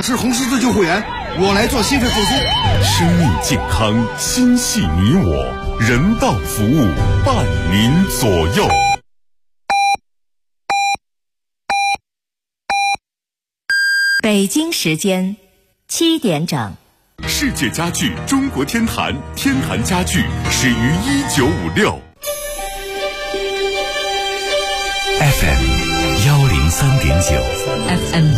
持红十字救护员，我来做心肺复苏。 生命健康，心系你我，人道服务，伴您左右。 北京时间7点整。 世界家具中国天坛，天坛家具始于1956。FM 103.9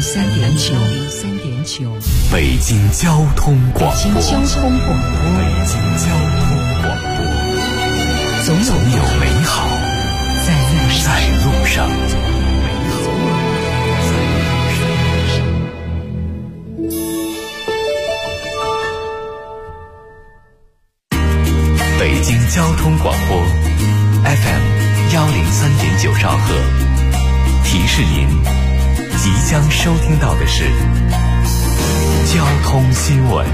103.9 北京交通广播。总有美好在路上。北京交通广播 FM 103.9兆赫，提示您即将收听到的是交通新闻。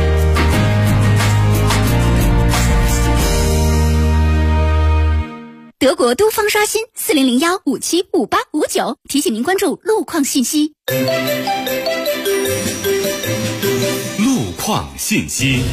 德国都方刷新4001575859，提醒您关注路况信息。 路况信息。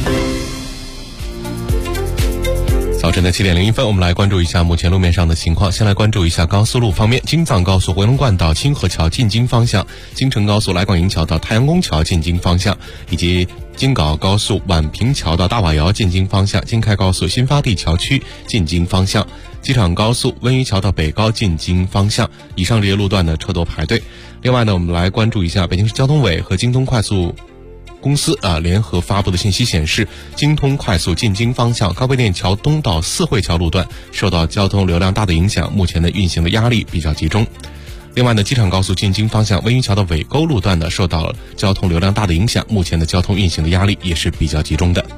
早晨的7点01分，我们来关注一下目前路面上的情况。先来关注一下高速路方面，京藏高速回龙观到清河桥进京方向，京承高速来广营桥到太阳宫桥进京方向，以及京港澳高速宛平桥到大瓦窑进京方向，京开高速新发地桥区进京方向，机场高速温榆桥到北高进京方向。以上这些路段的车多排队。另外呢，我们来关注一下北京市交通委和京通快速公司联合发布的信息显示，京通快速进京方向高碑店桥东到四惠桥路段受到交通流量大的影响，目前的运行的压力比较集中。另外呢，机场高速进京方向温榆桥的尾沟路段呢受到交通流量大的影响，目前的交通运行的压力也是比较集中的。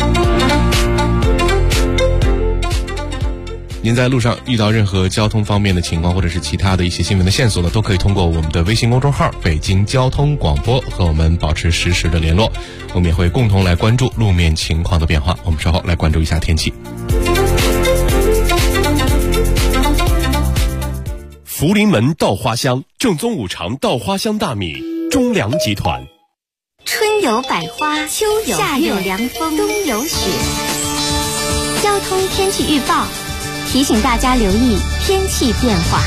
您在路上遇到任何交通方面的情况，或者是其他的一些新闻的线索呢，都可以通过我们的微信公众号北京交通广播和我们保持实时的联络，我们也会共同来关注路面情况的变化。我们稍后来关注一下天气。 福临门稻花香，正宗五常稻花香大米，中粮集团。 春有百花，秋有夏有凉风，冬有雪。交通天气预报提醒大家留意天气变化。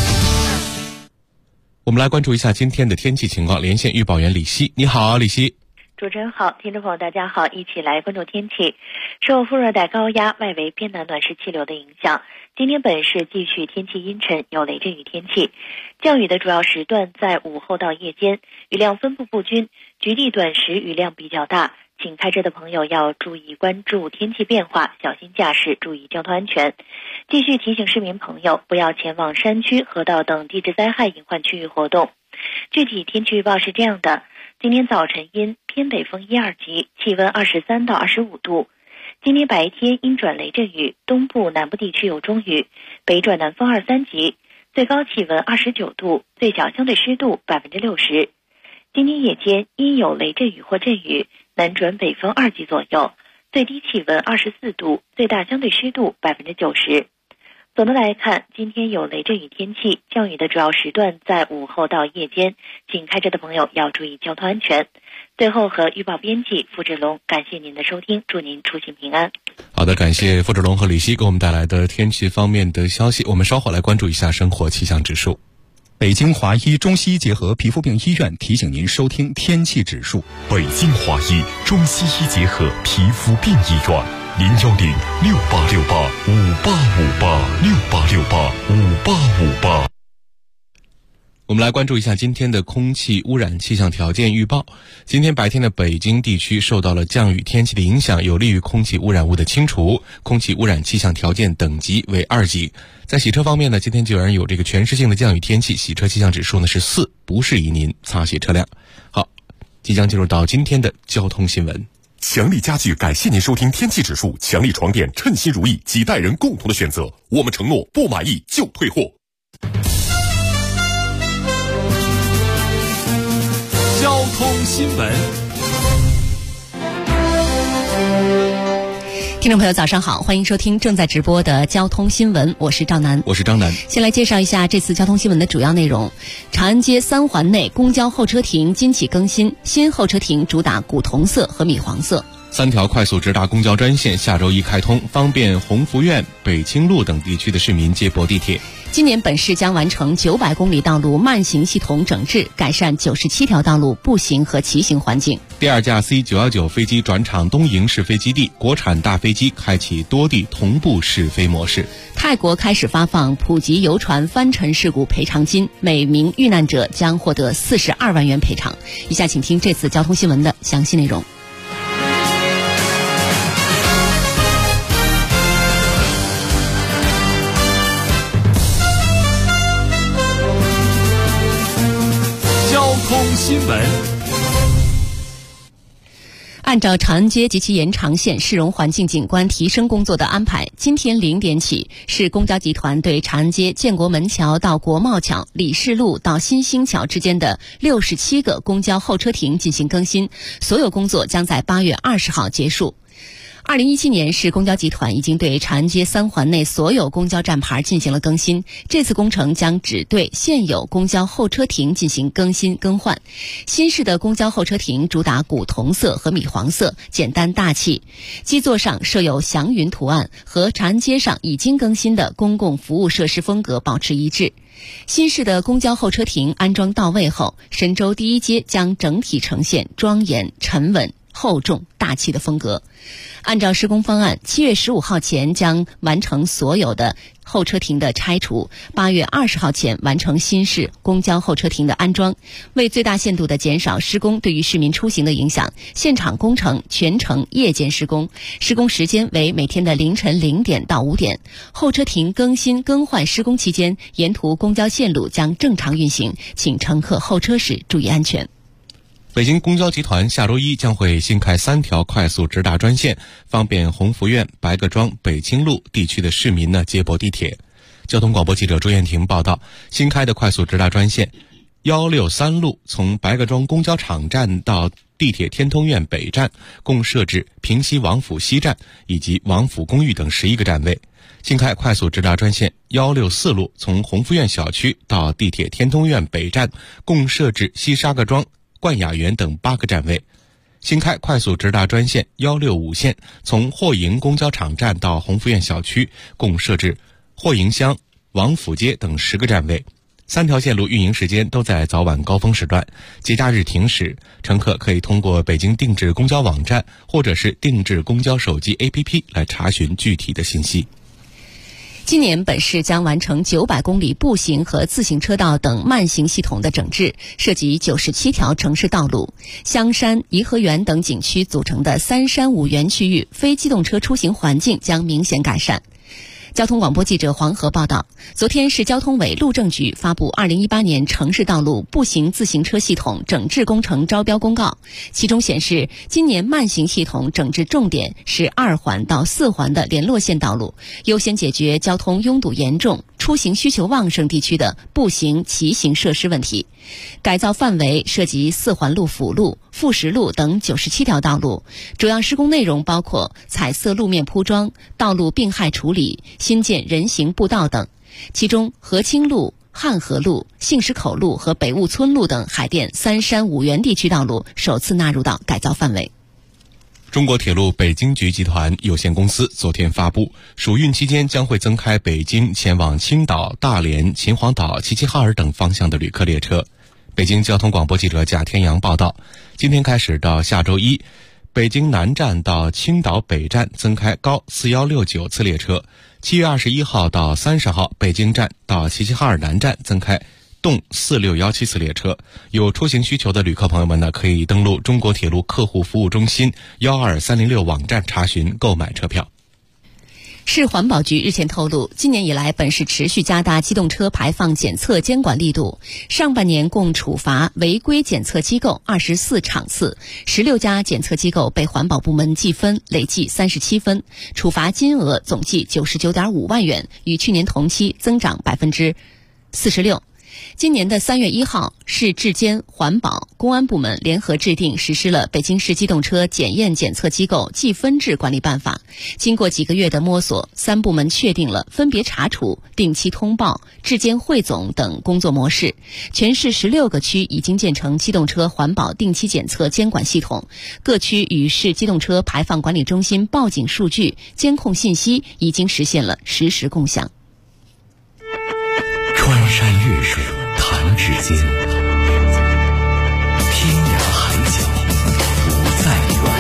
我们来关注一下今天的天气情况，连线预报员李希。你好，李希。 主持人好，听众朋友大家好，一起来关注天气。受副热带高压外围偏南暖湿气流的影响，今天本市继续天气阴沉，有雷阵雨天气。降雨的主要时段在午后到夜间，雨量分布不均，局地短时雨量比较大，请开车的朋友要注意关注天气变化，小心驾驶，注意交通安全。继续提醒市民朋友不要前往山区、河道等地质灾害隐患区域活动。具体天气预报是这样的：今天早晨阴，偏北风1、2级，气温23到25度。今天白天阴转雷阵雨，东部南部地区有中雨，北转南风2、3级，最高气温29度，最小相对湿度60%。今天夜间阴有雷阵雨或阵雨，南转北风2级左右，最低气温24度，最大相对湿度90%。总的来看，今天有雷阵雨天气，降雨的主要时段在午后到夜间，请开车的朋友要注意交通安全。最后和预报编辑付志龙，感谢您的收听，祝您出行平安。 好的，感谢付志龙和李希给我们带来的天气方面的消息。我们稍后来关注一下生活气象指数。 北京华医中西医结合皮肤病医院提醒您收听天气指数。 北京华医中西医结合皮肤病医院，0106868585858，68685858。 我们来关注一下今天的空气污染气象条件预报。今天白天的北京地区受到了降雨天气的影响，有利于空气污染物的清除，空气污染气象条件等级为2级。在洗车方面呢，今天既然有这个全市性的降雨天气，洗车气象指数呢是4，不适宜您擦洗车辆。好，即将进入到今天的交通新闻。 强力家具感谢您收听天气指数，强力床垫称心如意，几代人共同的选择，我们承诺不满意就退货。 交通新闻。 听众朋友早上好，欢迎收听正在直播的交通新闻，我是赵楠。 我是张楠。 先来介绍一下这次交通新闻的主要内容。长安街3环内公交候车亭今起更新，新候车亭主打古铜色和米黄色。 3条快速直达公交专线下周一开通，方便鸿福苑、北清路等地区的市民接驳地铁。 今年本市将完成900公里道路慢行系统整治，改善97条道路步行和骑行环境。 第2架 C919 飞机转场东营试飞基地，国产大飞机开启多地同步试飞模式。 泰国开始发放普及游船翻沉事故赔偿金，每名遇难者将获得42万元赔偿。以下请听这次交通新闻的详细内容。 交通新闻。 按照长安街及其延长线市容环境景观提升工作的安排，今天0点起，市公交集团对长安街建国门桥到国贸桥、李氏路到新兴桥之间的67个公交候车亭进行更新，所有工作将在8月20号结束。2017年，市公交集团已经对长安街3环内所有公交站牌进行了更新，这次工程将只对现有公交候车亭进行更新更换。新式的公交候车亭主打古铜色和米黄色，简单大气，基座上设有祥云图案，和长安街上已经更新的公共服务设施风格保持一致。新式的公交候车亭安装到位后，神州第一街将整体呈现庄严、沉稳、厚重、大气的风格。按照施工方案，7月15号前将完成所有的候车亭的拆除，8月20号前完成新式公交候车亭的安装。为最大限度地减少施工对于市民出行的影响，现场工程全程夜间施工，施工时间为每天的凌晨0点到5点。候车亭更新更换施工期间，沿途公交线路将正常运行，请乘客候车时注意安全。 北京公交集团下周一将会新开3条快速直达专线，方便鸿福苑、白各庄、北清路地区的市民接驳地铁。交通广播记者朱艳婷报道，新开的快速直达专线163路从白各庄公交场站到地铁天通苑北站，共设置平西王府西站以及王府公寓等11个站位。新开快速直达专线164路从鸿福苑小区到地铁天通苑北站，共设置西沙各庄、冠雅园等8个站位。新开快速直达专线165线从霍营公交场站到鸿福苑小区，共设置霍营乡、王府街等10个站位。3条线路运营时间都在早晚高峰时段，节假日停驶。乘客可以通过北京定制公交网站或者是定制公交手机 APP 来查询具体的信息。 今年本市将完成900公里步行和自行车道等慢行系统的整治，涉及97条城市道路。香山、颐和园等景区组成的3山5园区域，非机动车出行环境将明显改善。交通广播记者黄河报道，昨天市交通委路政局发布2018年城市道路步行自行车系统整治工程招标公告，其中显示，今年慢行系统整治重点是2环到4环的联络线道路，优先解决交通拥堵严重、出行需求旺盛地区的步行、骑行设施问题。改造范围涉及4环路辅路、富实路等97条道路，主要施工内容包括彩色路面铺装、道路病害处理、新建人行步道等。其中和清路、汉河路、杏石口路和北坞村路等海淀3山5园地区道路首次纳入到改造范围。 中国铁路北京局集团有限公司昨天发布，暑运期间将会增开北京前往青岛、大连、秦皇岛、齐齐哈尔等方向的旅客列车。北京交通广播记者贾天阳报道，今天开始到下周一，北京南站到青岛北站增开高4169次列车；7月21号到30号，北京站到齐齐哈尔南站增开动4617次列车。有出行需求的旅客朋友们可以登录中国铁路客户服务中心12306网站查询购买车票。 市环保局日前透露，今年以来，本市持续加大机动车排放检测监管力度。上半年共处罚违规检测机构24场次，16家检测机构被环保部门记分，累计37分，处罚金额总计99.5万元，与去年同期增长46%。 今年的3月1号，市质监、环保、公安部门联合制定实施了《北京市机动车检验检测机构计分制管理办法》。经过几个月的摸索，3部门确定了分别查处、定期通报、质监汇总等工作模式。全市16个区已经建成机动车环保定期检测监管系统，各区与市机动车排放管理中心报警数据、监控信息已经实现了实时共享。 穿山越水弹指间，天涯海角不再远。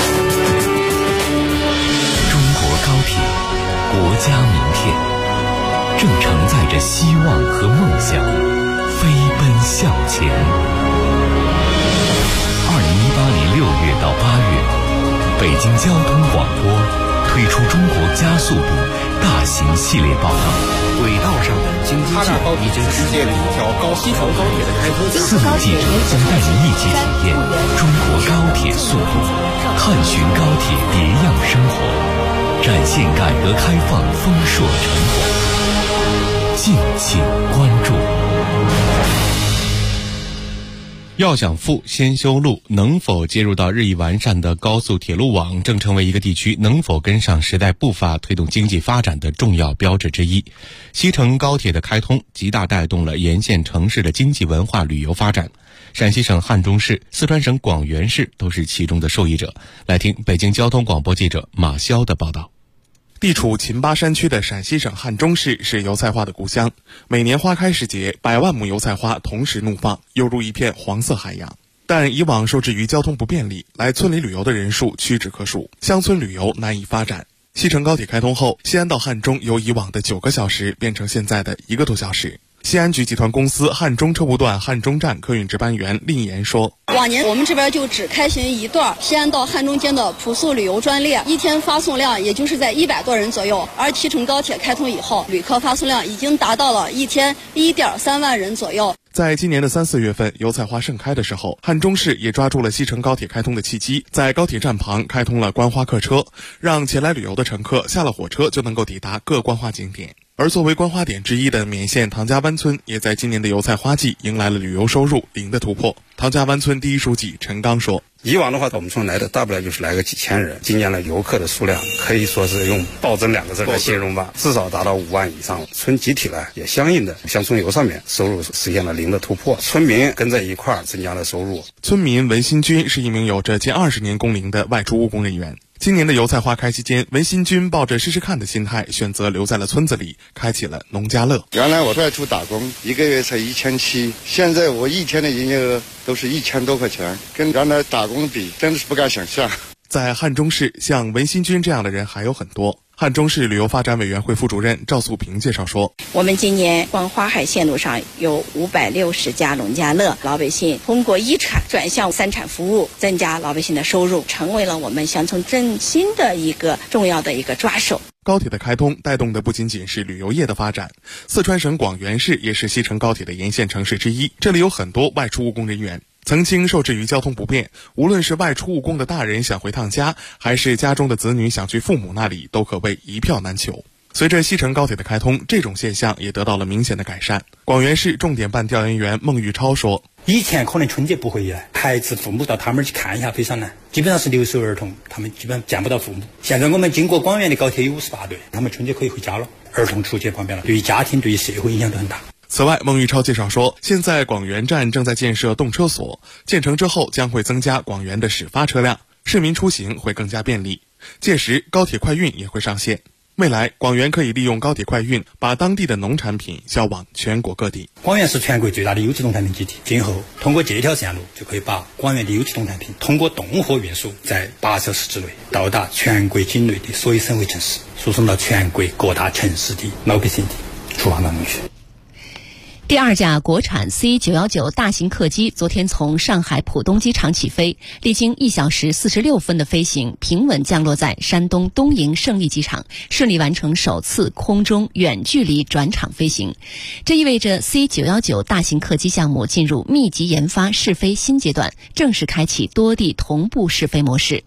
中国高铁，国家名片，正承载着希望和梦想，飞奔向前。2018年6月到8月，北京交通广播推出中国加速度大型系列报道。 轨道上的经济性已经世界的一条西成高铁的开通。 4名记者将带您一起体验中国高铁速度，探寻高铁别样生活，展现改革开放丰硕成果。敬请关注。 要想富，先修路。能否接入到日益完善的高速铁路网，正成为一个地区能否跟上时代步伐、推动经济发展的重要标志之一。西成高铁的开通，极大带动了沿线城市的经济文化旅游发展。陕西省汉中市、四川省广元市都是其中的受益者。来听北京交通广播记者马潇的报道。 地处秦巴山区的陕西省汉中市是油菜花的故乡，每年花开时节，百万亩油菜花同时怒放，犹如一片黄色海洋。但以往受制于交通不便利，来村里旅游的人数屈指可数，乡村旅游难以发展。西成高铁开通后，西安到汉中由以往的9个小时变成现在的1个多小时。西安局集团公司汉中车务段汉中站客运值班员令岩说， 往年我们这边就只开行一段西安到汉中间的普速旅游专列，一天发送量也就是在100多人左右，而西成高铁开通以后，旅客发送量已经达到了一天1.3万人左右。 在今年的3、4月份油菜花盛开的时候，汉中市也抓住了西成高铁开通的契机，在高铁站旁开通了观花客车，让前来旅游的乘客下了火车就能够抵达各观花景点。而作为观花点之一的勉县唐家湾村，也在今年的油菜花季迎来了旅游收入0的突破。唐家湾村第一书记陈刚说， 以往的话我们村来的大不了就是来个几千人，今年的游客的数量可以说是用暴增2个字来形容吧，至少达到5万以上。村集体呢也相应的乡村游上面收入实现了0的突破，村民跟在一块儿增加了收入。 村民文新军是一名有着近20年工龄的外出务工人员。今年的油菜花开期间，文新军抱着试试看的心态，选择留在了村子里，开启了农家乐。 原来我外出打工，1个月才1700，现在我一天的营业额都是1000多块钱，跟原来打工比，真的是不敢想象。 在汉中市，像文新军这样的人还有很多。汉中市旅游发展委员会副主任赵素平介绍说， 我们今年光花海线路上有560家农家乐，老百姓通过1产转向3产服务，增加老百姓的收入，成为了我们乡村振兴的一个重要的一个抓手。 高铁的开通带动的不仅仅是旅游业的发展，四川省广元市也是西成高铁的沿线城市之一，这里有很多外出务工人员。曾经受制于交通不便，无论是外出务工的大人想回趟家，还是家中的子女想去父母那里，都可谓一票难求。随着西成高铁的开通，这种现象也得到了明显的改善。广元市重点办调研员孟玉超说， 以前可能春节不回来，孩子父母到他们去看一下非常难，基本上是留守儿童，他们基本见不到父母。现在我们经过广元的高铁有58对，他们春节可以回家了，儿童出去方便了，对于家庭对于社会影响都很大。 此外，孟玉超介绍说，现在广元站正在建设动车所，建成之后将会增加广元的始发车辆，市民出行会更加便利。届时高铁快运也会上线，未来广元可以利用高铁快运把当地的农产品销往全国各地。 广元是全国最大的优质农产品基地，今后通过这条线路就可以把广元的优质农产品通过动货运输，在8小时之内到达全国境内的所有省会城市，输送到全国各大城市的老百姓的厨房当中去。 第2架国产 C919 大型客机昨天从上海浦东机场起飞，历经1小时46分的飞行，平稳降落在山东东营胜利机场，顺利完成首次空中远距离转场飞行。这意味着 C919 大型客机项目进入密集研发试飞新阶段，正式开启多地同步试飞模式。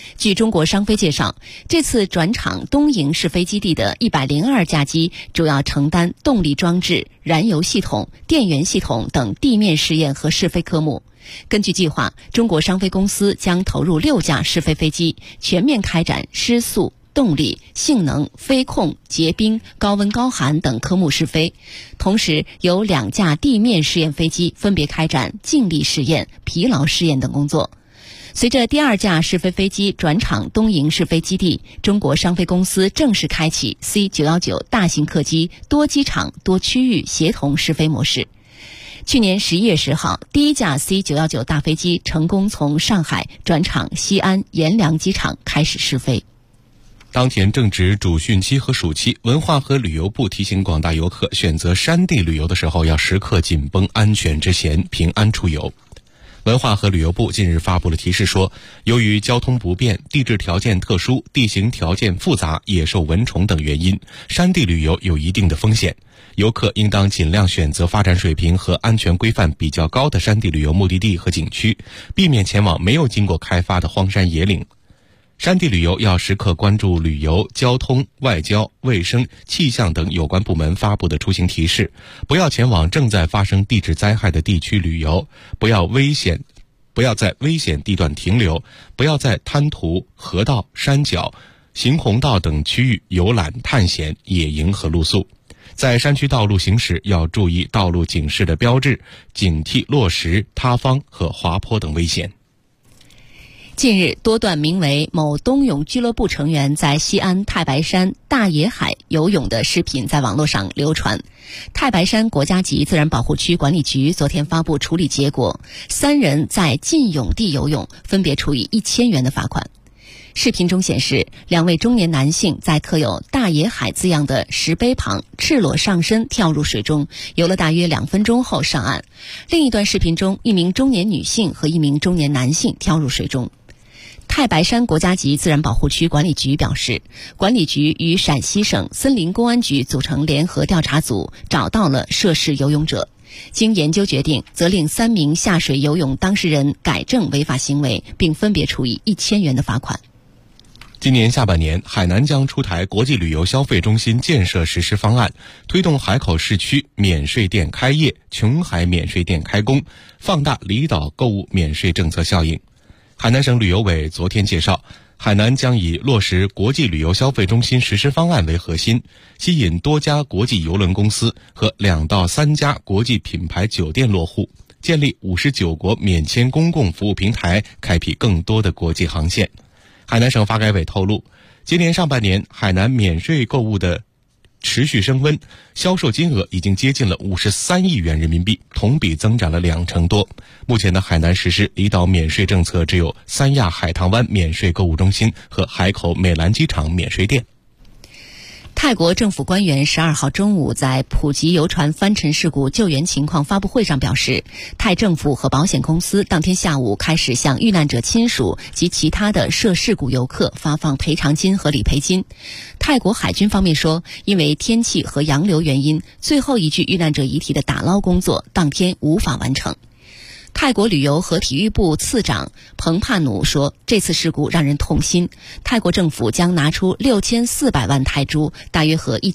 据中国商飞介绍，这次转场东营试飞基地的102架机主要承担动力装置、燃油系统、电源系统等地面试验和试飞科目。根据计划，中国商飞公司将投入6架试飞飞机，全面开展失速、动力、性能、飞控、结冰、高温高寒等科目试飞，同时有2架地面试验飞机分别开展静力试验、疲劳试验等工作。随着第2架试飞飞机转场东营试飞基地，中国商飞公司正式开启 C919 大型客机多机场多区域协同试飞模式。去年11月10号，第1架 C919 大飞机成功从上海转场西安阎良机场开始试飞。 当前正值主汛期和暑期，文化和旅游部提醒广大游客选择山地旅游的时候要时刻紧绷安全之弦，平安出游。文化和旅游部近日发布了提示说，由于交通不便、地质条件特殊、地形条件复杂、野兽蚊虫等原因，山地旅游有一定的风险，游客应当尽量选择发展水平和安全规范比较高的山地旅游目的地和景区，避免前往没有经过开发的荒山野岭。山地旅游要时刻关注旅游、交通、外交、卫生、气象等有关部门发布的出行提示，不要前往正在发生地质灾害的地区旅游，不要在危险地段停留，不要在滩涂、河道、山脚、行洪道等区域游览、探险、野营和露宿。在山区道路行驶要注意道路警示的标志，警惕落石、塌方和滑坡等危险。 近日，多段名为某冬泳俱乐部成员在西安太白山大野海游泳的视频在网络上流传。太白山国家级自然保护区管理局昨天发布处理结果，3人在禁泳地游泳，分别处以1000元的罚款。视频中显示，2位中年男性在刻有大野海字样的石碑旁赤裸上身跳入水中，游了大约2分钟后上岸。另一段视频中，1名中年女性和1名中年男性跳入水中。太白山国家级自然保护区管理局表示，管理局与陕西省森林公安局组成联合调查组，找到了涉事游泳者。经研究决定，责令3名下水游泳当事人改正违法行为，并分别处以1000元的罚款。 今年下半年，海南将出台国际旅游消费中心建设实施方案，推动海口市区免税店开业、琼海免税店开工，放大离岛购物免税政策效应。海南省旅游委昨天介绍，海南将以落实国际旅游消费中心实施方案为核心，吸引多家国际邮轮公司和2到3家国际品牌酒店落户，建立59国免签公共服务平台，开辟更多的国际航线。海南省发改委透露，今年上半年海南免税购物的持续升温，销售金额已经接近了53亿元人民币，同比增长了20%多。目前的海南实施离岛免税政策只有三亚海棠湾免税购物中心和海口美兰机场免税店。 泰国政府官员12号中午在普吉游船翻沉事故救援情况发布会上表示，泰政府和保险公司当天下午开始向遇难者亲属及其他的涉事故游客发放赔偿金和理赔金。泰国海军方面说，因为天气和洋流原因，最后一具遇难者遗体的打捞工作当天无法完成。泰国旅游和体育部次长彭帕努说，这次事故让人痛心，泰国政府将拿出6400万泰铢，大约合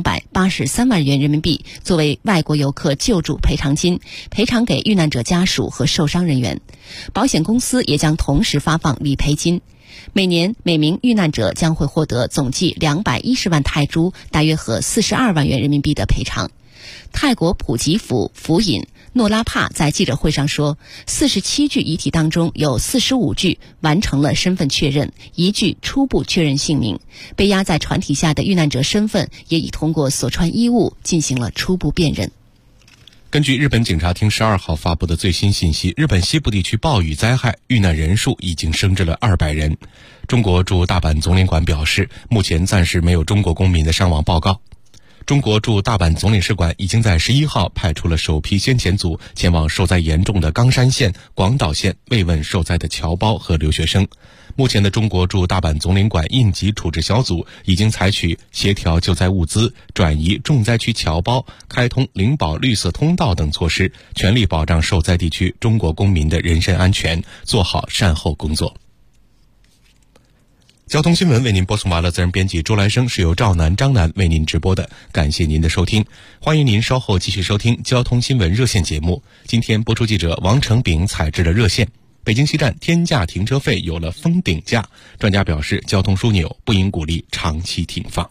1283万元人民币，作为外国游客救助赔偿金，赔偿给遇难者家属和受伤人员。保险公司也将同时发放理赔金，每年每名遇难者将会获得总计210万泰铢，大约合42万元人民币的赔偿。泰国普吉府府尹诺拉帕在记者会上说，47具遗体当中有45具完成了身份确认，1具初步确认姓名，被压在船体下的遇难者身份也已通过所穿衣物进行了初步辨认。 根据日本警察厅12号发布的最新信息，日本西部地区暴雨灾害遇难人数已经升至了200人。中国驻大阪总领馆表示，目前暂时没有中国公民的伤亡报告。中国驻大阪总领事馆已经在11号派出了首批先遣组前往受灾严重的冈山县、广岛县慰问受灾的侨胞和留学生。目前的中国驻大阪总领馆应急处置小组已经采取协调救灾物资、转移重灾区侨胞、开通灵宝绿色通道等措施，全力保障受灾地区中国公民的人身安全，做好善后工作。 交通新闻为您播送完了，责任编辑周来生，是由赵楠、张楠为您直播的。感谢您的收听，欢迎您稍后继续收听交通新闻热线节目。今天播出记者王成炳采制的热线。北京西站天价停车费有了封顶价，专家表示交通枢纽不应鼓励长期停放。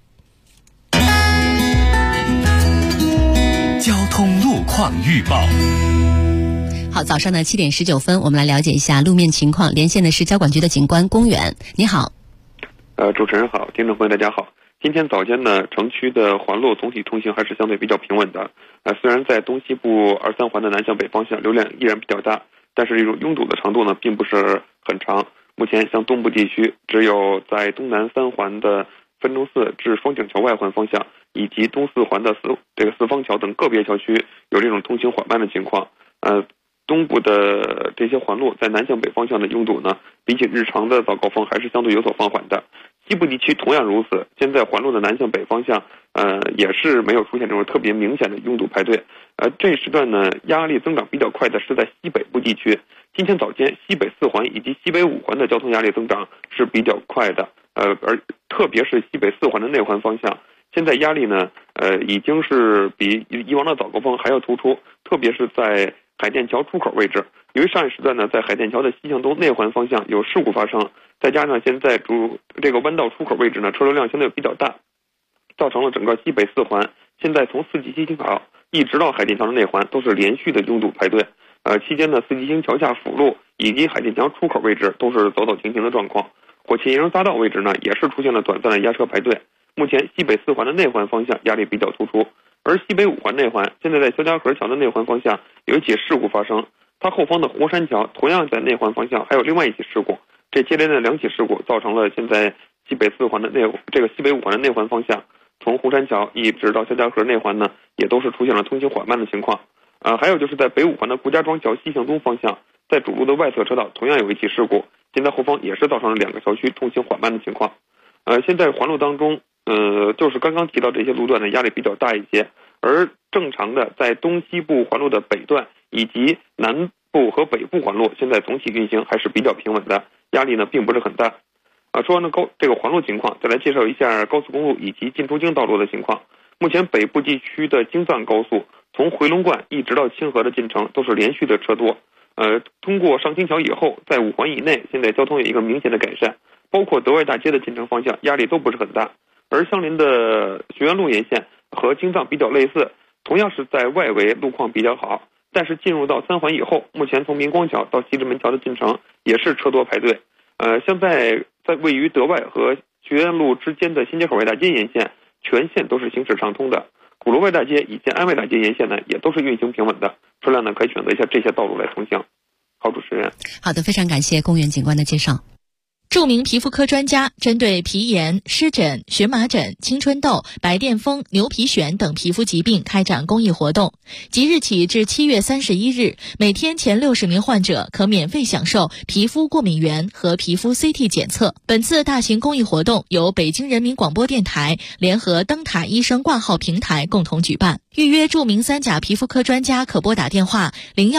交通路况预报。 好，早上的7点19分，我们来了解一下路面情况。连线的是交管局的警官龚远，你好。 主持人好，听众朋友大家好。今天早间呢，城区的环路总体通行还是相对比较平稳的。虽然在东西部2、3环的南向北方向流量依然比较大，但是这种拥堵的长度呢，并不是很长。目前像东部地区，只有在东南3环的汾中寺至双井桥外环方向，以及东4环的四方桥等个别桥区有这种通行缓慢的情况。东部的这些环路在南向北方向的拥堵呢，比起日常的早高峰还是相对有所放缓的。西部地区同样如此，现在环路的南向北方向，也是没有出现这种特别明显的拥堵排队。这时段呢，压力增长比较快的是在西北部地区。今天早间，西北4环以及西北5环的交通压力增长是比较快的。而特别是西北4环的内环方向，现在压力呢，已经是比以往的早高峰还要突出，特别是在海淀桥出口位置。由于上一时段呢，在海淀桥的西向东内环方向有事故发生，再加上现在这个弯道出口位置呢，车流量相对比较大，造成了整个西北4环现在从4级新桥一直到海淀桥的内环都是连续的拥堵排队。期间呢，4级新桥下辅路以及海淀桥出口位置都是走走停停的状况。火器营匝道位置呢，也是出现了短暂的压车排队。目前西北4环的内环方向压力比较突出，而西北5环内环现在在肖家河桥的内环方向有一起事故发生，它后方的湖山桥同样在内环方向还有另外一起事故，这接连的2起事故造成了现在西北4环的西北5环的内环方向，从湖山桥一直到肖家河内环呢，也都是出现了通行缓慢的情况。还有就是在北5环的顾家庄桥西向东方向，在主路的外侧车道同样有一起事故，现在后方也是造成了2个桥区通行缓慢的情况。现在环路当中，就是刚刚提到这些路段的压力比较大一些，而正常的在东西部环路的北段以及南部和北部环路，现在总体运行还是比较平稳的，压力呢并不是很大。说完了这个环路情况，再来介绍一下高速公路以及进出京道路的情况。目前北部地区的京藏高速从回龙观一直到清河的进程都是连续的车多。通过上清桥以后，在5环以内，现在交通有一个明显的改善，包括德外大街的进城方向压力都不是很大。而相邻的学院路沿线和京藏比较类似，同样是在外围路况比较好，但是进入到3环以后，目前从明光桥到西直门桥的进程也是车多排队。像在位于德外和学院路之间的新街口外大街沿线，全线都是行驶畅通的。鼓楼外大街以及安外大街沿线呢，也都是运行平稳的，车辆呢可以选择一下这些道路来通行。好，主持人。 好的，非常感谢龚远警官的介绍。 著名皮肤科专家针对皮炎、湿疹、荨麻疹、青春痘、白癜风、牛皮癣等皮肤疾病开展公益活动。即日起至7月31日，每天前60名患者可免费享受皮肤过敏原和皮肤 CT 检测。本次大型公益活动由北京人民广播电台联合灯塔医生挂号平台共同举办。预约著名3甲皮肤科专家可拨打电话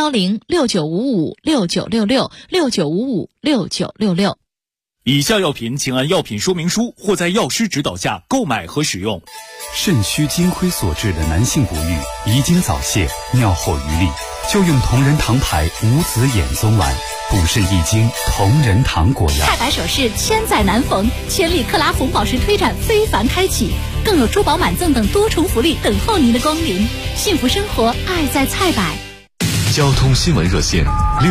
010-6955-6966，6955-6966。 以下药品请按药品说明书或在药师指导下购买和使用。 肾虚金亏所致的男性不育、遗精早泄、尿后余力，就用同仁堂牌无子衍宗丸，补肾益精，同仁堂果药。 太白首饰千载难逢，千里克拉红宝石推展非凡开启，更有珠宝满赠等多重福利等候您的光临。幸福生活，爱在菜百。 交通新闻热线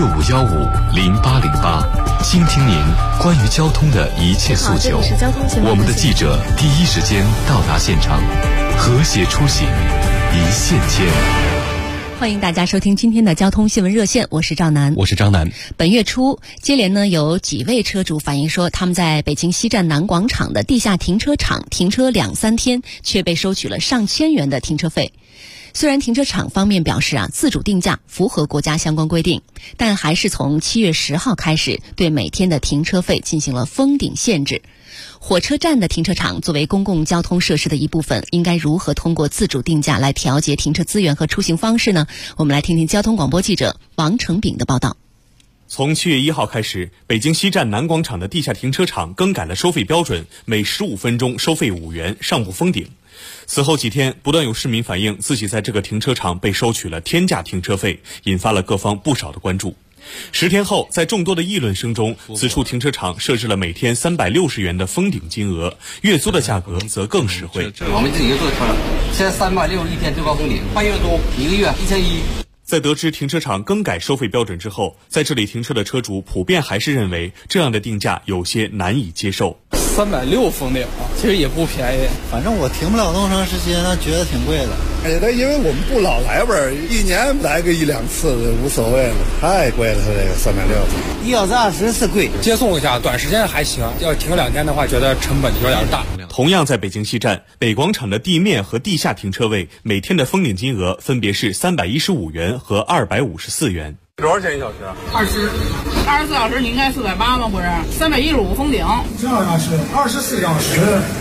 65150808，倾听您关于交通的一切诉求。我们的记者第一时间到达现场，和谐出行，一线牵。 欢迎大家收听今天的交通新闻热线，我是赵楠， 我是张楠。 本月初，接连呢有几位车主反映说，他们在北京西站南广场的地下停车场停车2、3天，却被收取了上千元的停车费。虽然停车场方面表示自主定价符合国家相关规定，但还是从7月10号开始对每天的停车费进行了封顶限制。火车站的停车场作为公共交通设施的一部分，应该如何通过自主定价来调节停车资源和出行方式呢？我们来听听交通广播记者王成炳的报道。 从7月1号开始，北京西站南广场的地下停车场更改了收费标准，每15分钟收费5元，上不封顶。此后几天，不断有市民反映自己在这个停车场被收取了天价停车费，引发了各方不少的关注。10天后，在众多的议论声中，此处停车场设置了每天360元的封顶金额，月租的价格则更实惠。 我们自己就做车，现在360一天最高封顶，换月租1个月1100。 在得知停车场更改收费标准之后，在这里停车的车主普遍还是认为这样的定价有些难以接受。 360封顶啊，其实也不便宜。 反正我停不了那么长时间，觉得挺贵的。 因为我们不老来玩，1年来个1-2次无所谓了。太贵了，它这个360。 1小时20是贵， 接送一下，短时间还行。要停2天的话，觉得成本有点大。 同样在北京西站，北广场的地面和地下停车位每天的封顶金额分别是315元和254元。 多少钱1小时？24小时你应该480吗？不是，315封顶。 这样是24小时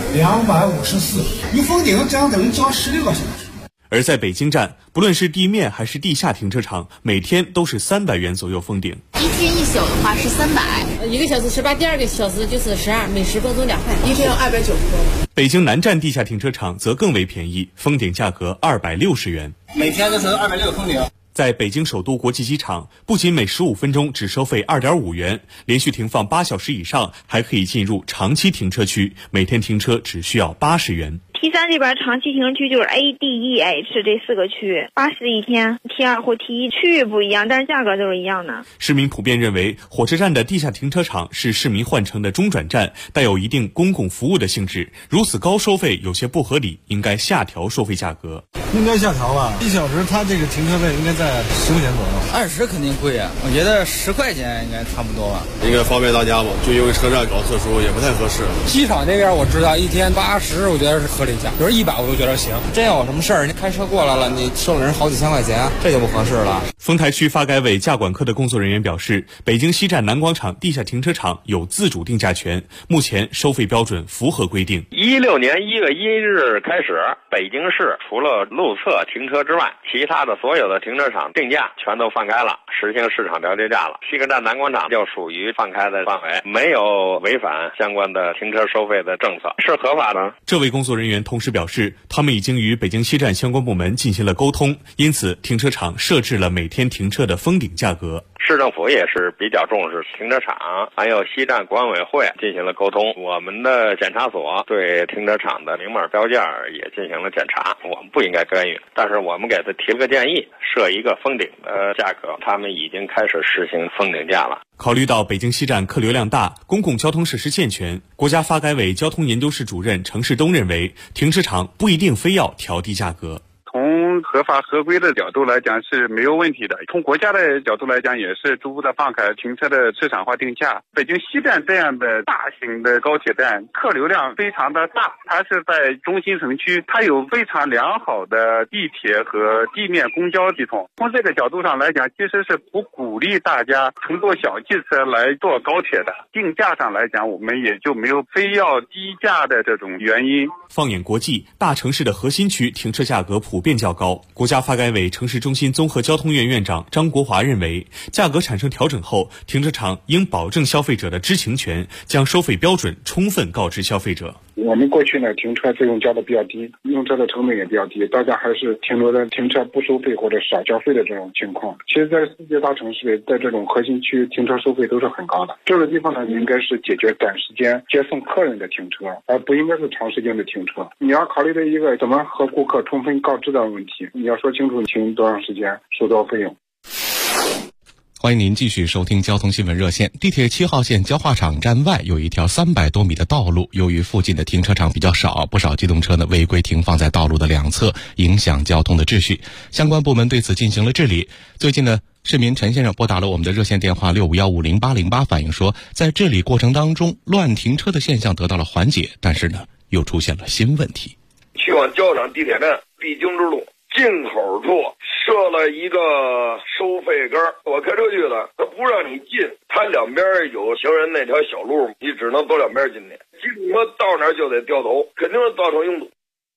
254，你封顶这样等于交16个小时。 而在北京站，不论是地面还是地下停车场，每天都是300元左右封顶。 1天1宿的话是300，1个小时18，第2个小时就是12，每10分钟2块，1天要290多。 北京南站地下停车场则更为便宜，封顶价格260元， 每天都是260封顶。 在北京首都国际机场，不仅每15分钟只收费2.5元，连续停放8小时以上，还可以进入长期停车区，每天停车只需要80元。 T3这边长期停车区就是 A、D、E、H 这4个区，80一天。T2或 T1区域不一样，但是价格都是一样的。 市民普遍认为，火车站的地下停车场是市民换乘的中转站，带有一定公共服务的性质，如此高收费有些不合理，应该下调收费价格。 应该下调吧，1小时它这个停车费应该在10块钱左右。 20肯定贵啊，我觉得10块钱应该差不多吧。 应该方便大家嘛，就因为车站搞特殊也不太合适。 机场这边我知道1天80，我觉得是合理价，比如100我都觉得行。 真有什么事儿，你开车过来了，你收人好几千块钱，这就不合适了。 丰台区发改委价管科的工作人员表示，北京西站南广场地下停车场有自主定价权，目前收费标准符合规定。 16年1月1日开始，北京市除了路侧停车之外，其他的所有的停车场定价全都放开了，实行市场调节价了。西客站南广场就属于放开的范围，没有违反相关的停车收费的政策，是合法的。 这位工作人员同时表示，他们已经与北京西站相关部门进行了沟通，因此停车场设置了每天停车的封顶价格。 市政府也是比较重视停车场，还有西站管委会进行了沟通。我们的检查所对停车场的明码标价也进行了检查，我们不应该干预，但是我们给他提了个建议，设一个封顶的价格，他们已经开始实行封顶价了。 考虑到北京西站客流量大，公共交通设施健全，国家发改委交通研究室主任程世东认为，停车场不一定非要调低价格。 从合法合规的角度来讲是没有问题的，从国家的角度来讲也是逐步的放开停车的市场化定价。北京西站这样的大型的高铁站，客流量非常的大，它是在中心城区，它有非常良好的地铁和地面公交系统。从这个角度上来讲，其实是不鼓励大家乘坐小汽车来坐高铁的。定价上来讲，我们也就没有非要低价的这种原因。 放眼国际，大城市的核心区停车价格普遍较高。国家发改委城市中心综合交通院院长张国华认为，价格产生调整后，停车场应保证消费者的知情权，将收费标准充分告知消费者。 我们过去呢，停车费用交的比较低，用车的成本也比较低，大家还是停留在停车不收费或者少交费的这种情况。其实，在世界大城市里，在这种核心区停车收费都是很高的。这个地方呢，应该是解决短时间接送客人的停车，而不应该是长时间的停车。你要考虑的一个怎么和顾客充分告知的问题，你要说清楚停多长时间，收多少费用。 欢迎您继续收听交通新闻热线。地铁7号线焦化厂站外有一条300多米的道路，由于附近的停车场比较少，不少机动车违规停放在道路的两侧，影响交通的秩序。相关部门对此进行了治理。最近呢，市民陈先生拨打了我们的热线电话65150808，反映说，在治理过程当中，乱停车的现象得到了缓解，但是呢，又出现了新问题。 去往焦厂地铁站必经之路进口处设了一个收费杆，我开车去了，他不让你进，他两边有行人那条小路，你只能走两边进去。机动车到那儿就得掉头，肯定是造成拥堵。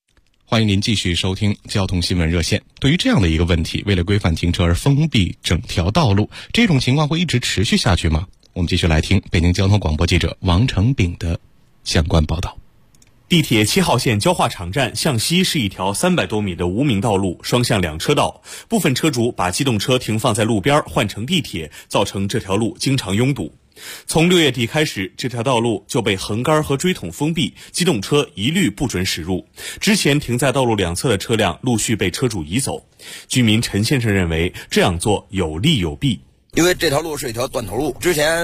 欢迎您继续收听交通新闻热线。对于这样的一个问题，为了规范停车而封闭整条道路，这种情况会一直持续下去吗？我们继续来听北京交通广播记者王成炳的相关报道。 地铁7号线焦化厂站向西是一条300多米的无名道路，双向2车道，部分车主把机动车停放在路边换乘地铁，造成这条路经常拥堵。从6月底开始，这条道路就被横杆和锥桶封闭，机动车一律不准驶入。之前停在道路两侧的车辆陆续被车主移走。居民陈先生认为这样做有利有弊。 因为这条路是一条断头路，之前